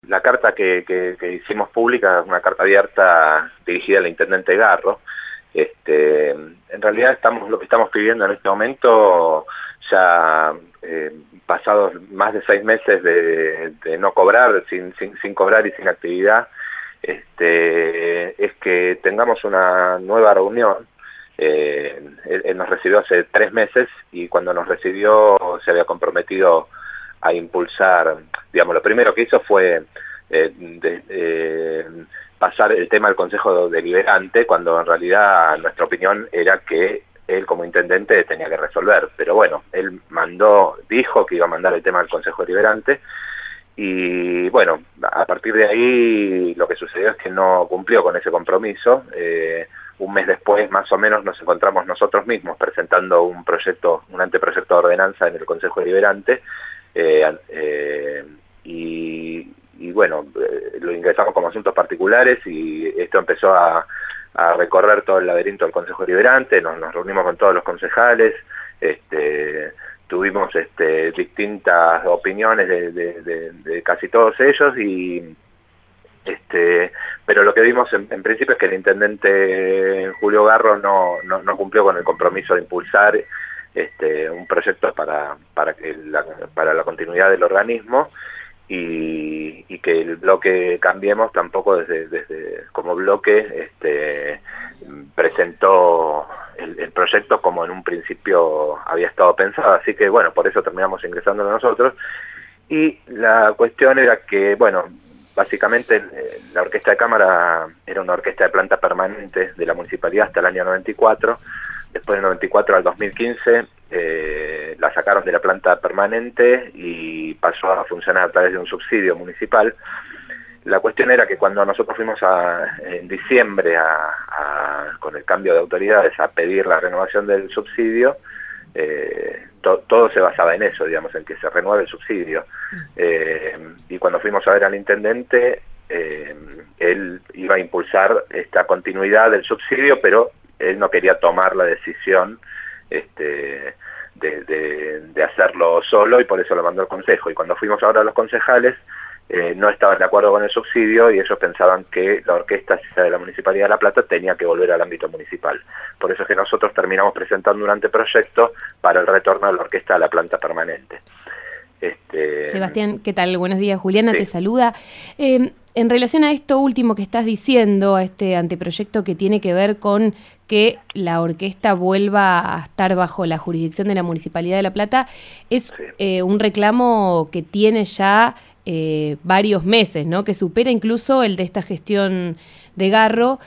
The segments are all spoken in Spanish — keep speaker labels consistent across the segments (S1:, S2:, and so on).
S1: la carta que hicimos pública, una carta abierta dirigida al intendente Garro. En realidad lo que estamos pidiendo en este momento, ya pasados más de 6 meses de no cobrar, sin cobrar y sin actividad, es que tengamos una nueva reunión. Él nos recibió hace 3 meses y cuando nos recibió se había comprometido a impulsar, digamos, lo primero que hizo fue pasar el tema al Consejo Deliberante, cuando en realidad nuestra opinión era que él como intendente tenía que resolver, pero bueno, él dijo que iba a mandar el tema al Consejo Deliberante, y bueno, a partir de ahí lo que sucedió es que no cumplió con ese compromiso. Un mes después, más o menos, nos encontramos nosotros mismos presentando un anteproyecto de ordenanza en el Consejo Deliberante, y bueno, lo ingresamos como asuntos particulares y esto empezó a recorrer todo el laberinto del Consejo Deliberante. Nos reunimos con todos los concejales, tuvimos distintas opiniones de casi todos ellos, pero lo que vimos en principio es que el intendente Julio Garro no cumplió con el compromiso de impulsar un proyecto para la continuidad del organismo, y que el bloque Cambiemos tampoco desde como bloque presentó el proyecto como en un principio había estado pensado. Así que bueno, por eso terminamos ingresando nosotros, y la cuestión era que, bueno, básicamente la orquesta de cámara era una orquesta de planta permanente de la municipalidad hasta el año 94. Después del 94 al 2015 la sacaron de la planta permanente y pasó a funcionar a través de un subsidio municipal. La cuestión era que cuando nosotros fuimos en diciembre con el cambio de autoridades a pedir la renovación del subsidio, todo se basaba en eso, digamos, en que se renueve el subsidio. Y cuando fuimos a ver al intendente, él iba a impulsar esta continuidad del subsidio, pero él no quería tomar la decisión de hacerlo solo, y por eso lo mandó al Consejo. Y cuando fuimos ahora a los concejales, no estaban de acuerdo con el subsidio, y ellos pensaban que la orquesta, si sea de la Municipalidad de La Plata, tenía que volver al ámbito municipal. Por eso es que nosotros terminamos presentando un anteproyecto para el retorno de la orquesta a la planta permanente.
S2: Sebastián, ¿qué tal? Buenos días, Juliana,
S1: sí.
S2: Te saluda. En relación a esto último que estás diciendo, a este anteproyecto que tiene que ver con que la orquesta vuelva a estar bajo la jurisdicción de la Municipalidad de La Plata, es un reclamo que tiene ya varios meses, ¿no? Que supera incluso el de esta gestión de Garro.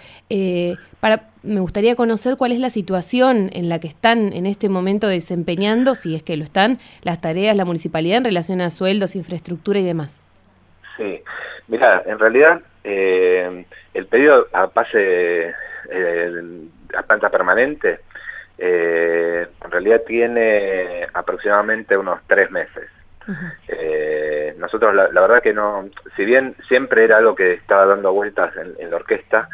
S2: Me gustaría conocer cuál es la situación en la que están en este momento desempeñando, si es que lo están, las tareas la municipalidad en relación a sueldos, infraestructura y demás.
S1: Sí, mira, en realidad el pedido a pase a planta permanente en realidad tiene aproximadamente unos 3 meses. Nosotros la verdad que no, si bien siempre era algo que estaba dando vueltas en la orquesta,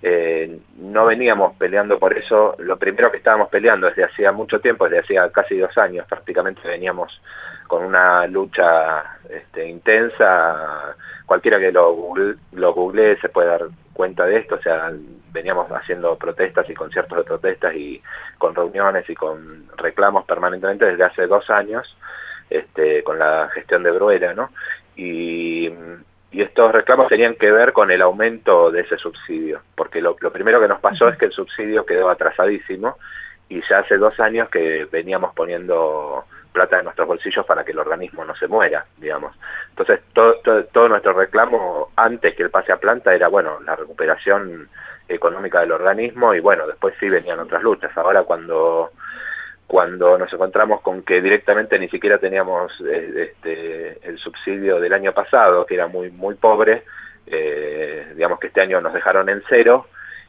S1: no veníamos peleando por eso. Lo primero que estábamos peleando desde hacía mucho tiempo, desde hacía casi 2 años prácticamente, veníamos con una lucha intensa. Cualquiera que lo googlee se puede dar cuenta de esto. O sea, veníamos haciendo protestas y conciertos de protestas y con reuniones y con reclamos permanentemente desde hace 2 años, con la gestión de Bruera, ¿no? Y estos reclamos tenían que ver con el aumento de ese subsidio, porque lo primero que nos pasó es que el subsidio quedó atrasadísimo, y ya hace 2 años que veníamos poniendo plata en nuestros bolsillos para que el organismo no se muera, digamos. Entonces todo nuestro reclamo antes que el pase a planta era, bueno, la recuperación económica del organismo, y bueno, después sí venían otras luchas. Ahora cuando nos encontramos con que directamente ni siquiera teníamos el subsidio del año pasado, que era muy pobre, digamos que este año nos dejaron en 0,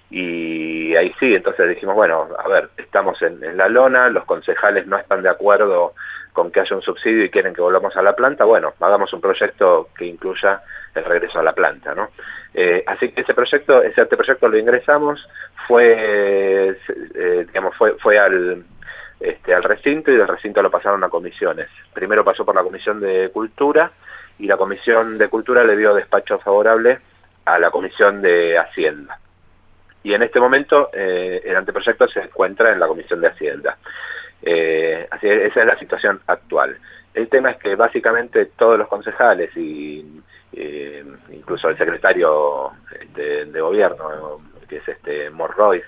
S1: y ahí sí, entonces dijimos, bueno, a ver, estamos en la lona, los concejales no están de acuerdo con que haya un subsidio y quieren que volvamos a la planta. Bueno, hagamos un proyecto que incluya el regreso a la planta, ¿no? Así que ese anteproyecto lo ingresamos, fue al recinto, y del recinto lo pasaron a comisiones. Primero pasó por la Comisión de Cultura, y la Comisión de Cultura le dio despacho favorable a la Comisión de Hacienda. Y en este momento el anteproyecto se encuentra en la Comisión de Hacienda. Así que esa es la situación actual. El tema es que básicamente todos los concejales y incluso el secretario de gobierno, que es Morroy,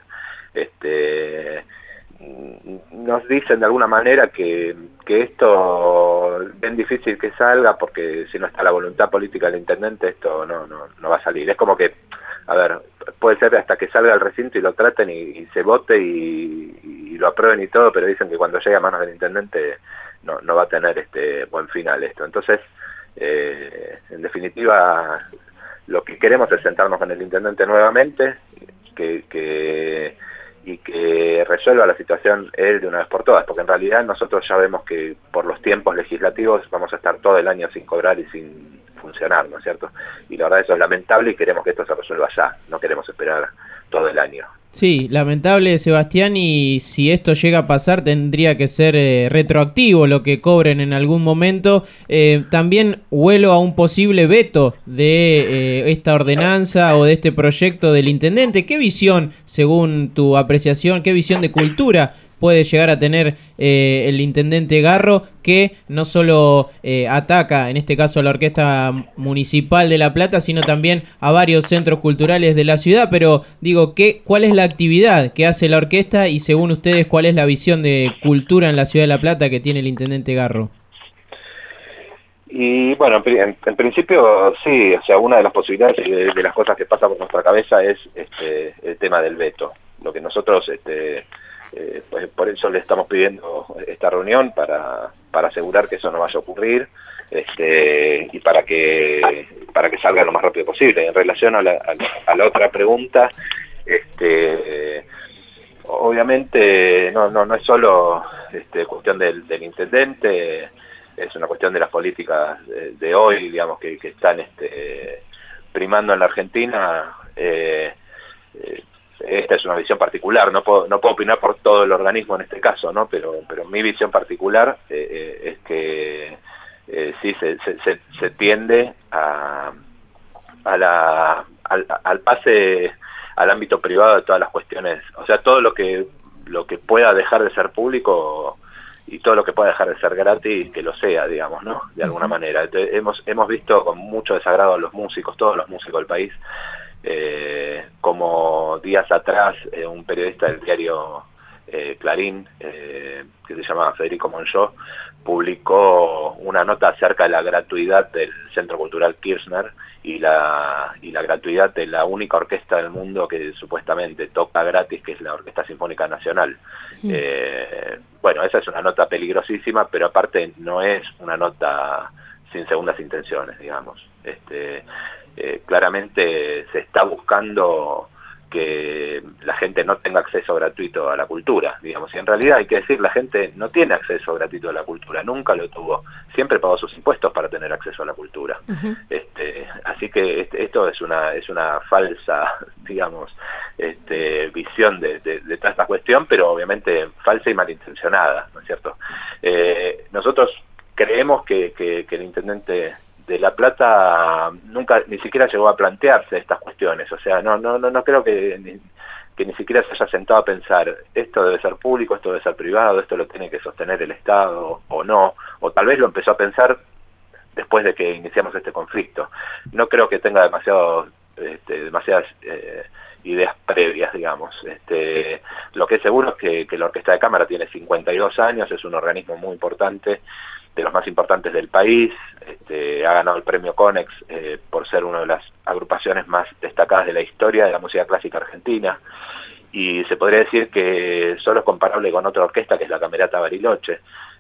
S1: nos dicen de alguna manera que esto es bien difícil que salga, porque si no está la voluntad política del intendente esto no va a salir. Es como que, a ver, puede ser hasta que salga al recinto y lo traten y se vote y lo aprueben y todo, pero dicen que cuando llegue a manos del intendente no va a tener buen final esto. Entonces, en definitiva, lo que queremos es sentarnos con el intendente nuevamente, y que resuelva la situación él de una vez por todas, porque en realidad nosotros ya vemos que por los tiempos legislativos vamos a estar todo el año sin cobrar y sin funcionar, ¿no es cierto? Y la verdad eso es lamentable y queremos que esto se resuelva ya, no queremos esperar todo el año.
S3: Sí, lamentable, Sebastián, y si esto llega a pasar tendría que ser retroactivo lo que cobren en algún momento. También huelo a un posible veto de esta ordenanza o de este proyecto del intendente. ¿Qué visión, según tu apreciación, qué visión de cultura puede llegar a tener el intendente Garro, que no solo ataca, en este caso, a la Orquesta Municipal de La Plata, sino también a varios centros culturales de la ciudad? Pero digo, ¿cuál es la actividad que hace la orquesta y, según ustedes, cuál es la visión de cultura en la ciudad de La Plata que tiene el intendente Garro?
S1: Y bueno, en principio sí, o sea, una de las posibilidades de las cosas que pasa por nuestra cabeza es el tema del veto. Lo que nosotros pues por eso le estamos pidiendo esta reunión para asegurar que eso no vaya a ocurrir, y para que salga lo más rápido posible. En relación a la otra pregunta, obviamente no es solo cuestión del intendente, es una cuestión de las políticas de hoy, digamos, que están primando en la Argentina. Esta es una visión particular, no puedo opinar por todo el organismo en este caso, ¿no? Pero mi visión particular es que sí se tiende al pase al ámbito privado de todas las cuestiones, o sea, todo lo que pueda dejar de ser público y todo lo que pueda dejar de ser gratis, que lo sea, digamos, ¿no? De alguna manera. Hemos visto con mucho desagrado a los músicos, todos los músicos del país, como días atrás un periodista del diario Clarín, que se llama Federico Monjó, publicó una nota acerca de la gratuidad del Centro Cultural Kirchner y la gratuidad de la única orquesta del mundo que supuestamente toca gratis, que es la Orquesta Sinfónica Nacional. Bueno, esa es una nota peligrosísima, pero aparte no es una nota sin segundas intenciones, digamos. Claramente se está buscando que la gente no tenga acceso gratuito a la cultura, digamos, y en realidad hay que decir, la gente no tiene acceso gratuito a la cultura, nunca lo tuvo, siempre pagó sus impuestos para tener acceso a la cultura. Así que esto es una falsa, digamos, visión de toda esta cuestión, pero obviamente falsa y malintencionada, ¿no es cierto? Nosotros creemos que el intendente de La Plata nunca ni siquiera llegó a plantearse estas cuestiones, o sea, no creo que ni siquiera se haya sentado a pensar, esto debe ser público, esto debe ser privado, esto lo tiene que sostener el Estado o no, o tal vez lo empezó a pensar después de que iniciamos este conflicto. No creo que tenga demasiadas ideas previas, digamos. Lo que es seguro es que la Orquesta de Cámara tiene 52 años, es un organismo muy importante, de los más importantes del país, ha ganado el premio Conex por ser una de las agrupaciones más destacadas de la historia de la música clásica argentina, y se podría decir que solo es comparable con otra orquesta que es la Camerata Bariloche,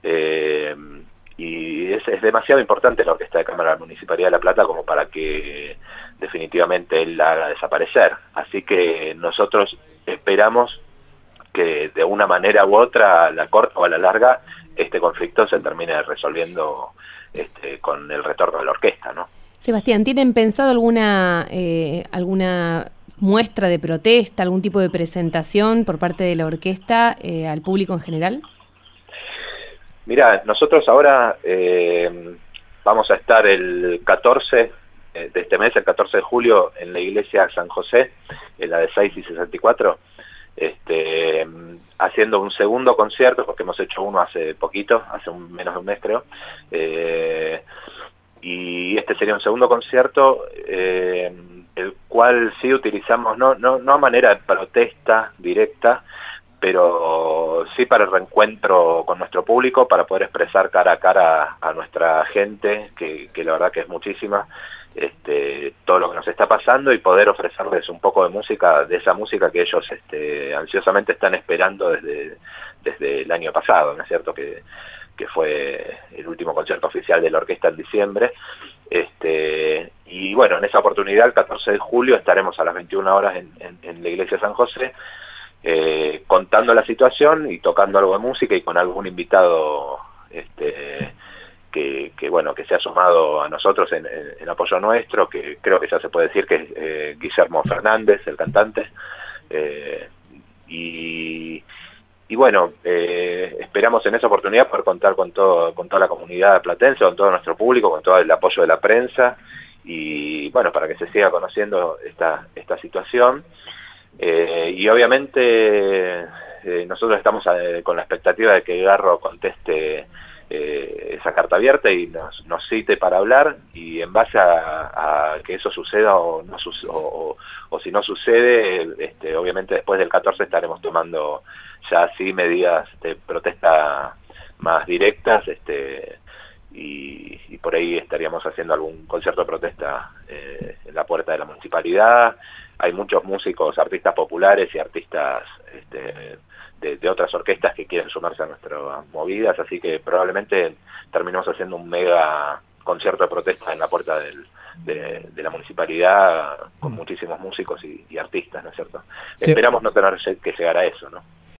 S1: y es demasiado importante la Orquesta de Cámara de la Municipalidad de La Plata como para que definitivamente él la haga desaparecer. Así que nosotros esperamos que de una manera u otra, a la corta o a la larga, este conflicto se termine resolviendo con el retorno de la orquesta, ¿no?
S2: Sebastián, ¿tienen pensado alguna muestra de protesta, algún tipo de presentación por parte de la orquesta al público en general?
S1: Mirá, nosotros ahora vamos a estar el 14 de este mes, el 14 de julio, en la iglesia San José, en la de 6 y 64, haciendo un segundo concierto, porque hemos hecho uno hace poquito, menos de un mes creo, y este sería un segundo concierto, el cual sí utilizamos, no a manera de protesta directa, pero sí para el reencuentro con nuestro público, para poder expresar cara a cara a nuestra gente, que la verdad que es muchísima, todo lo que nos está pasando, y poder ofrecerles un poco de música, de esa música que ellos ansiosamente están esperando desde el año pasado, ¿no es cierto?, que fue el último concierto oficial de la orquesta en diciembre. Y bueno, en esa oportunidad, el 14 de julio, estaremos a las 21 horas en la iglesia San José, contando la situación y tocando algo de música, y con algún invitado que bueno, que se ha sumado a nosotros en apoyo nuestro, que creo que ya se puede decir que es Guillermo Fernández, el cantante, y bueno, esperamos en esa oportunidad poder contar con toda la comunidad platense, con todo nuestro público, con todo el apoyo de la prensa, y bueno, para que se siga conociendo esta situación. Y obviamente nosotros estamos con la expectativa de que Garro conteste esa carta abierta y nos cite para hablar, y en base a que eso suceda o si no sucede, obviamente después del 14 estaremos tomando ya así medidas de protesta más directas, y por ahí estaríamos haciendo algún concierto de protesta en la puerta de la municipalidad. Hay muchos músicos, artistas populares y artistas de otras orquestas que quieren sumarse a nuestras movidas, así que probablemente terminemos haciendo un mega concierto de protesta en la puerta de la municipalidad, con muchísimos músicos y artistas, ¿no es cierto? Sí. Esperamos no tener que llegar a eso, ¿no?